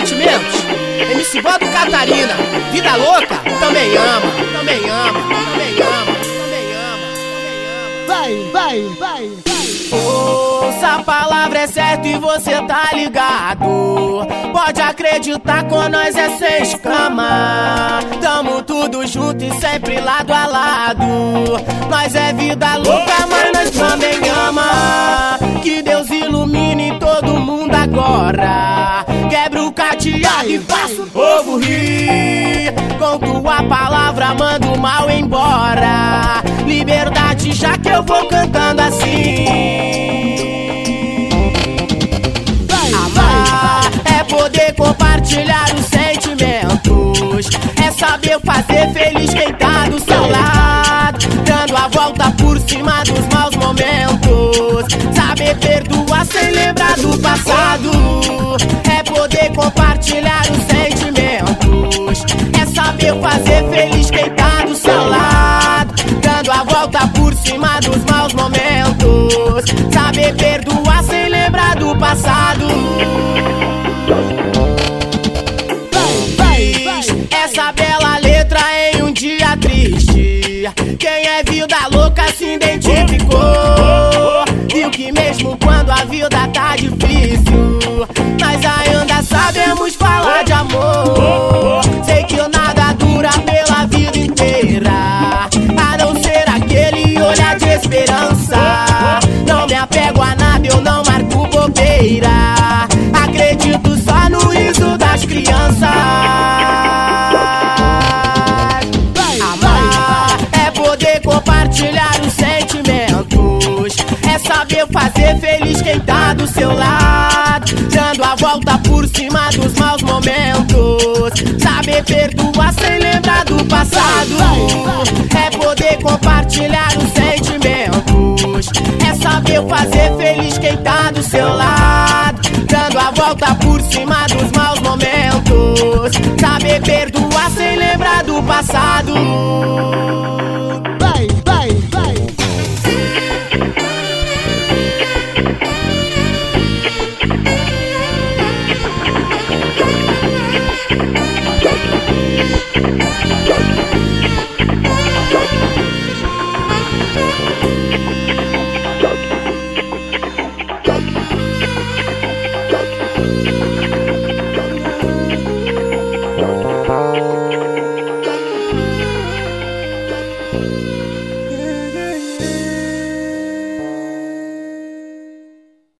sentimentos. MC Bodo Catarina, vida louca, também ama, também ama, também ama, também ama, também ama. Vai. Ouça, a palavra é certa e você tá ligado. Pode acreditar, com nós é sem escama. Tamo tudo junto e sempre lado a lado. Nós é vida louca, mas nós também ama. Que Deus ilumine todo mundo agora. Quebra o cadeado e faça o povo rir. Com tua palavra manda o mal embora. Liberdade, já que eu vou cantando assim. Amar é poder compartilhar os sentimentos. É saber fazer feliz quem tá do seu lado, dando a volta por cima dos maus momentos. Saber perdoar sem lembrar do passado. É poder compartilhar os sentimentos. É saber fazer feliz quem tá do seu lado, dando a volta por cima dos maus momentos. Saber perdoar sem lembrar do passado. Essa bela letra em um dia triste. Quem é vida louca se identificou. Viu que mesmo quando a vida tá difícil, nós ainda sabemos falar de amor. Sei que nada dura pela vida inteira, a não ser aquele olhar de esperança. Não me apego a nada, eu não marco bobeira. Acredito só no riso das crianças. Amar é poder compartilhar os sentimentos. É saber fazer feliz quem tá do seu lado, dando a volta por cima dos maus momentos. Saber perdoar sem lembrar do passado. É poder compartilhar os sentimentos. É saber fazer feliz quem tá do seu lado, dando a volta por cima dos maus momentos. Saber perdoar sem lembrar do passado. Vai. Thank you.